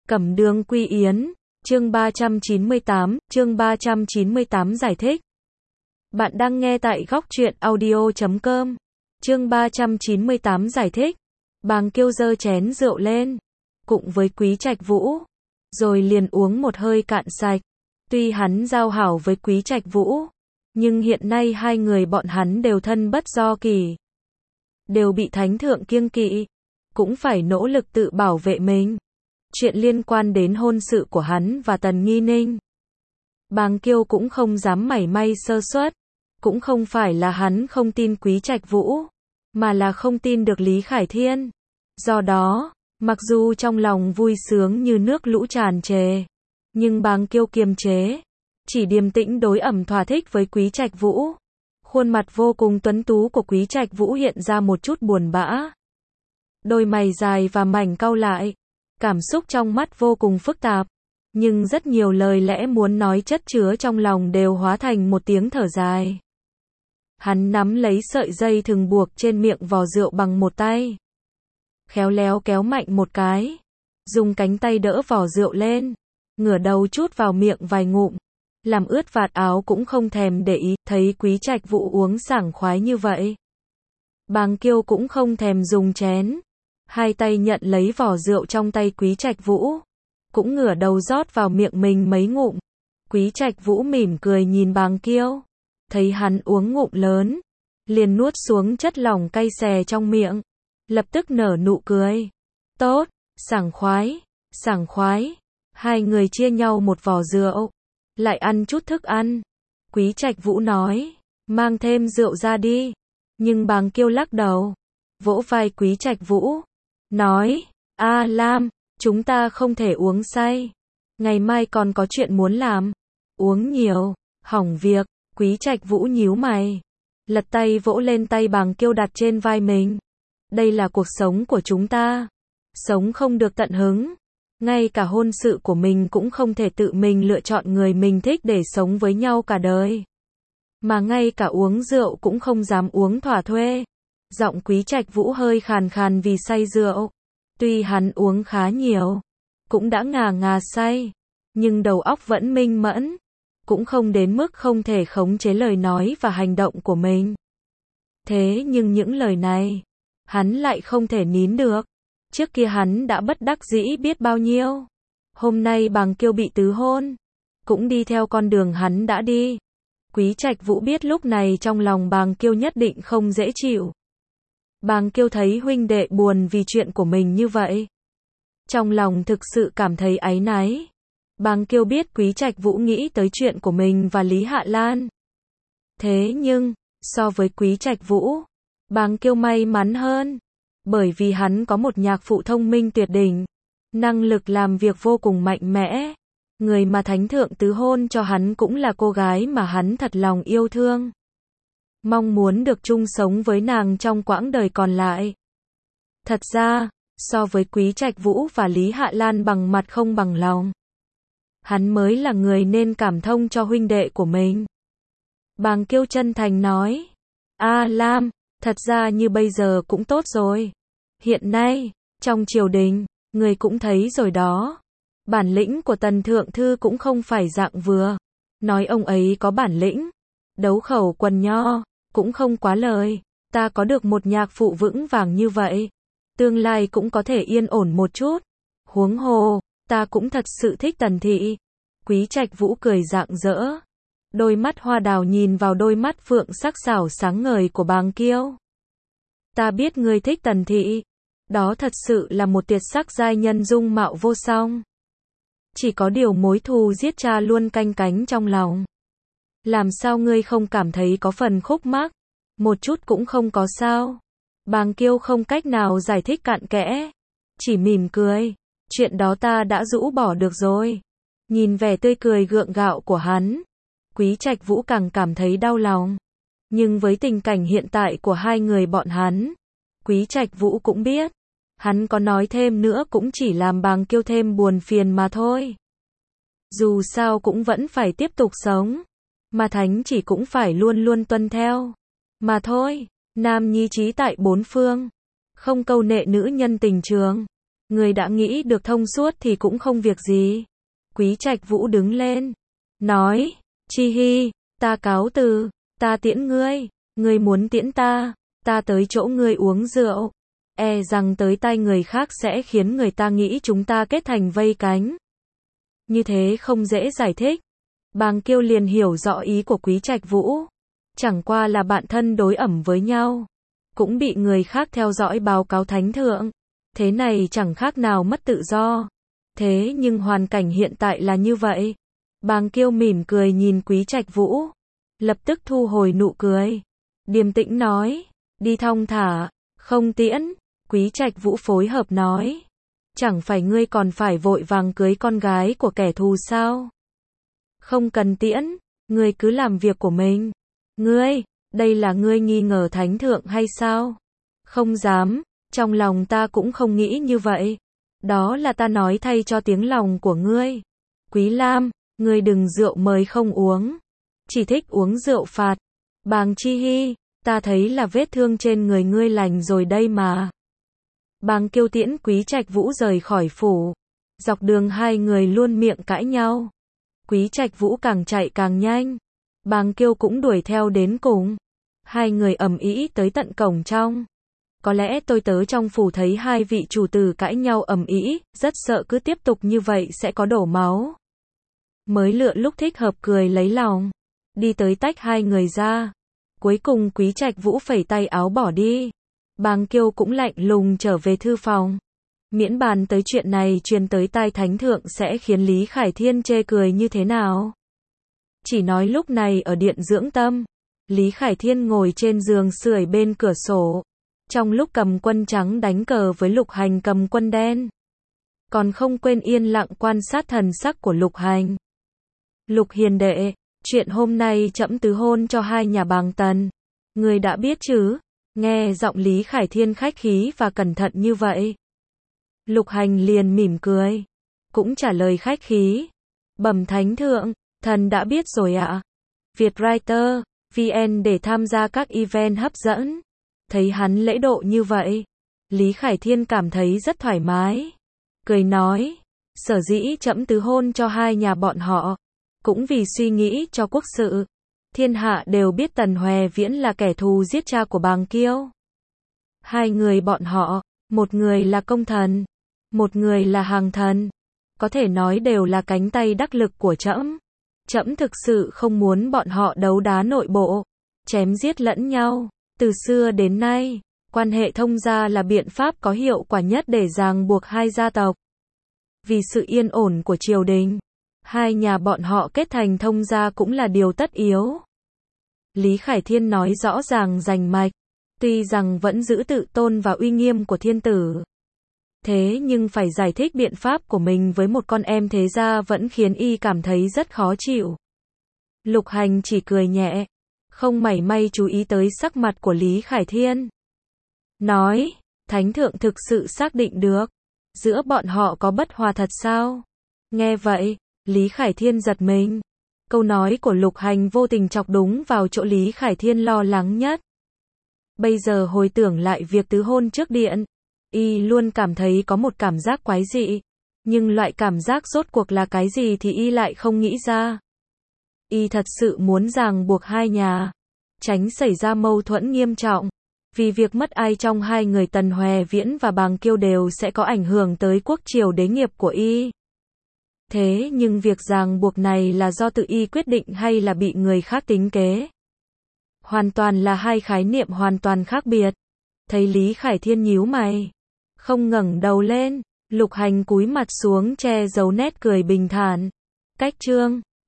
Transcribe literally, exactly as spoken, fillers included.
Cẩm Đường Quy Yến, chương ba trăm chín mươi tám, chương ba trăm chín mươi tám giải thích. Bạn đang nghe tại góc truyện audio chấm com. Chương ba trăm chín mươi tám giải thích. Bàng Kiêu giơ chén rượu lên, cùng với Quý Trạch Vũ, rồi liền uống một hơi cạn sạch. Tuy hắn giao hảo với Quý Trạch Vũ, nhưng hiện nay hai người bọn hắn đều thân bất do kỷ, đều bị thánh thượng kiêng kỵ, cũng phải nỗ lực tự bảo vệ mình. Chuyện liên quan đến hôn sự của hắn và Tần Nghi Ninh, Bàng Kiêu cũng không dám mảy may sơ suất, cũng không phải là hắn không tin Quý Trạch Vũ, mà là không tin được Lý Khải Thiên. Do đó, mặc dù trong lòng vui sướng như nước lũ tràn trề, nhưng Bàng Kiêu kiềm chế, chỉ điềm tĩnh đối ẩm thỏa thích với Quý Trạch Vũ. Khuôn mặt vô cùng tuấn tú của Quý Trạch Vũ hiện ra một chút buồn bã. Đôi mày dài và mảnh cau lại, cảm xúc trong mắt vô cùng phức tạp, nhưng rất nhiều lời lẽ muốn nói chất chứa trong lòng đều hóa thành một tiếng thở dài. Hắn nắm lấy sợi dây thừng buộc trên miệng vò rượu bằng một tay, khéo léo kéo mạnh một cái, dùng cánh tay đỡ vò rượu lên, ngửa đầu chút vào miệng vài ngụm, làm ướt vạt áo cũng không thèm để ý. Thấy Quý Trạch Vũ uống sảng khoái như vậy, Bàng Kiêu cũng không thèm dùng chén, hai tay nhận lấy vò rượu trong tay Quý Trạch Vũ, cũng ngửa đầu rót vào miệng mình mấy ngụm. Quý Trạch Vũ mỉm cười nhìn Bàng Kiêu, thấy hắn uống ngụm lớn, liền nuốt xuống chất lỏng cay xè trong miệng, lập tức nở nụ cười. Tốt, sảng khoái, sảng khoái. Hai người chia nhau một vò rượu, lại ăn chút thức ăn. Quý Trạch Vũ nói, mang thêm rượu ra đi. Nhưng Bàng Kiêu lắc đầu, vỗ vai Quý Trạch Vũ, nói, A Lam, chúng ta không thể uống say. Ngày mai còn có chuyện muốn làm. Uống nhiều, hỏng việc. Quý Trạch Vũ nhíu mày, lật tay vỗ lên tay Bàng Kiêu đặt trên vai mình. Đây là cuộc sống của chúng ta. Sống không được tận hứng. Ngay cả hôn sự của mình cũng không thể tự mình lựa chọn người mình thích để sống với nhau cả đời. Mà ngay cả uống rượu cũng không dám uống thỏa thuê. Giọng Quý Trạch Vũ hơi khàn khàn vì say rượu. Tuy hắn uống khá nhiều, cũng đã ngà ngà say, nhưng đầu óc vẫn minh mẫn, cũng không đến mức không thể khống chế lời nói và hành động của mình. Thế nhưng những lời này, hắn lại không thể nín được. Trước kia hắn đã bất đắc dĩ biết bao nhiêu. Hôm nay Bàng Kiêu bị tứ hôn, cũng đi theo con đường hắn đã đi. Quý Trạch Vũ biết lúc này trong lòng Bàng Kiêu nhất định không dễ chịu. Bàng Kiêu thấy huynh đệ buồn vì chuyện của mình như vậy, trong lòng thực sự cảm thấy áy náy. Bàng Kiêu biết Quý Trạch Vũ nghĩ tới chuyện của mình và Lý Hạ Lan. Thế nhưng, so với Quý Trạch Vũ, Bàng Kiêu may mắn hơn, bởi vì hắn có một nhạc phụ thông minh tuyệt đỉnh, năng lực làm việc vô cùng mạnh mẽ. Người mà thánh thượng tứ hôn cho hắn cũng là cô gái mà hắn thật lòng yêu thương, mong muốn được chung sống với nàng trong quãng đời còn lại. Thật ra, so với Quý Trạch Vũ và Lý Hạ Lan bằng mặt không bằng lòng, hắn mới là người nên cảm thông cho huynh đệ của mình. Bàng Kiêu chân thành nói, A Lam, thật ra như bây giờ cũng tốt rồi. Hiện nay, trong triều đình, người cũng thấy rồi đó. Bản lĩnh của Tần Thượng Thư cũng không phải dạng vừa. Nói ông ấy có bản lĩnh, đấu khẩu quần nho, cũng không quá lời. Ta có được một nhạc phụ vững vàng như vậy, tương lai cũng có thể yên ổn một chút. Huống hồ, ta cũng thật sự thích Tần thị. Quý Trạch Vũ cười rạng rỡ, đôi mắt hoa đào nhìn vào đôi mắt phượng sắc sảo sáng ngời của Bàng Kiêu. Ta biết ngươi thích Tần thị, đó thật sự là một tuyệt sắc giai nhân dung mạo vô song. Chỉ có điều mối thù giết cha luôn canh cánh trong lòng. Làm sao ngươi không cảm thấy có phần khúc mắc? Một chút cũng không có sao. Bàng Kiêu không cách nào giải thích cặn kẽ, chỉ mỉm cười. Chuyện đó ta đã rũ bỏ được rồi. Nhìn vẻ tươi cười gượng gạo của hắn, Quý Trạch Vũ càng cảm thấy đau lòng. Nhưng với tình cảnh hiện tại của hai người bọn hắn, Quý Trạch Vũ cũng biết, hắn có nói thêm nữa cũng chỉ làm Bàng Kiêu thêm buồn phiền mà thôi. Dù sao cũng vẫn phải tiếp tục sống, mà thánh chỉ cũng phải luôn luôn tuân theo. Mà thôi, nam nhi trí tại bốn phương, không câu nệ nữ nhân tình trường. Người đã nghĩ được thông suốt thì cũng không việc gì. Quý Trạch Vũ đứng lên, nói, Chi Hi, ta cáo từ, ta tiễn ngươi, ngươi muốn tiễn ta, ta tới chỗ ngươi uống rượu, e rằng tới tay người khác sẽ khiến người ta nghĩ chúng ta kết thành vây cánh. Như thế không dễ giải thích. Bàng Kiêu liền hiểu rõ ý của Quý Trạch Vũ. Chẳng qua là bạn thân đối ẩm với nhau. Cũng bị người khác theo dõi báo cáo thánh thượng. Thế này chẳng khác nào mất tự do. Thế nhưng hoàn cảnh hiện tại là như vậy. Bàng Kiêu mỉm cười nhìn Quý Trạch Vũ. Lập tức thu hồi nụ cười. Điềm tĩnh nói. Đi thong thả, không tiễn. Quý Trạch Vũ phối hợp nói. Chẳng phải ngươi còn phải vội vàng cưới con gái của kẻ thù sao? Không cần tiễn, ngươi cứ làm việc của mình. Ngươi, đây là ngươi nghi ngờ thánh thượng hay sao? Không dám, trong lòng ta cũng không nghĩ như vậy. Đó là ta nói thay cho tiếng lòng của ngươi. Quý Lam, ngươi đừng rượu mời không uống. Chỉ thích uống rượu phạt. Bàng Chi Hi, ta thấy là vết thương trên người ngươi lành rồi đây mà. Bàng Kiêu tiễn Quý Trạch Vũ rời khỏi phủ. Dọc đường hai người luôn miệng cãi nhau. Quý Trạch Vũ càng chạy càng nhanh. Bàng Kiêu cũng đuổi theo đến cùng. Hai người ầm ĩ tới tận cổng trong. Có lẽ tôi tớ trong phủ thấy hai vị chủ tử cãi nhau ầm ĩ, rất sợ cứ tiếp tục như vậy sẽ có đổ máu. Mới lựa lúc thích hợp cười lấy lòng. Đi tới tách hai người ra. Cuối cùng Quý Trạch Vũ phẩy tay áo bỏ đi. Bàng Kiêu cũng lạnh lùng trở về thư phòng. Miễn bàn tới chuyện này truyền tới tai thánh thượng sẽ khiến Lý Khải Thiên chê cười như thế nào. Chỉ nói lúc này ở điện dưỡng tâm, Lý Khải Thiên ngồi trên giường sưởi bên cửa sổ. Trong lúc cầm quân trắng đánh cờ với Lục Hành cầm quân đen. Còn không quên yên lặng quan sát thần sắc của Lục Hành. Lục hiền đệ, chuyện hôm nay trẫm tứ hôn cho hai nhà Bàng Tần. Người đã biết chứ? Nghe giọng Lý Khải Thiên khách khí và cẩn thận như vậy. Lục Hành liền mỉm cười. Cũng trả lời khách khí. Bẩm thánh thượng, thần đã biết rồi ạ. Vietwriter, vê en để tham gia các event hấp dẫn. Thấy hắn lễ độ như vậy. Lý Khải Thiên cảm thấy rất thoải mái. Cười nói. Sở dĩ trẫm tứ hôn cho hai nhà bọn họ. Cũng vì suy nghĩ cho quốc sự. Thiên hạ đều biết Tần Hoè Viễn là kẻ thù giết cha của Bàng Kiêu. Hai người bọn họ, một người là công thần, một người là hàng thần. Có thể nói đều là cánh tay đắc lực của trẫm. Trẫm thực sự không muốn bọn họ đấu đá nội bộ, chém giết lẫn nhau. Từ xưa đến nay, quan hệ thông gia là biện pháp có hiệu quả nhất để ràng buộc hai gia tộc. Vì sự yên ổn của triều đình, hai nhà bọn họ kết thành thông gia cũng là điều tất yếu. Lý Khải Thiên nói rõ ràng rành mạch, tuy rằng vẫn giữ tự tôn và uy nghiêm của thiên tử. Thế nhưng phải giải thích biện pháp của mình với một con em thế gia vẫn khiến y cảm thấy rất khó chịu. Lục Hành chỉ cười nhẹ, không mảy may chú ý tới sắc mặt của Lý Khải Thiên. Nói, thánh thượng thực sự xác định được, giữa bọn họ có bất hòa thật sao? Nghe vậy, Lý Khải Thiên giật mình. Câu nói của Lục Hành vô tình chọc đúng vào chỗ Lý Khải Thiên lo lắng nhất. Bây giờ hồi tưởng lại việc tứ hôn trước điện, y luôn cảm thấy có một cảm giác quái dị. Nhưng loại cảm giác rốt cuộc là cái gì thì y lại không nghĩ ra. Y thật sự muốn ràng buộc hai nhà, tránh xảy ra mâu thuẫn nghiêm trọng. Vì việc mất ai trong hai người Tần Hoè Viễn và Bàng Kiêu đều sẽ có ảnh hưởng tới quốc triều đế nghiệp của y. Thế nhưng việc ràng buộc này là do tự y quyết định hay là bị người khác tính kế? Hoàn toàn là hai khái niệm hoàn toàn khác biệt. Thấy Lý Khải Thiên nhíu mày, không ngẩng đầu lên, Lục Hành cúi mặt xuống che giấu nét cười bình thản. Cách chương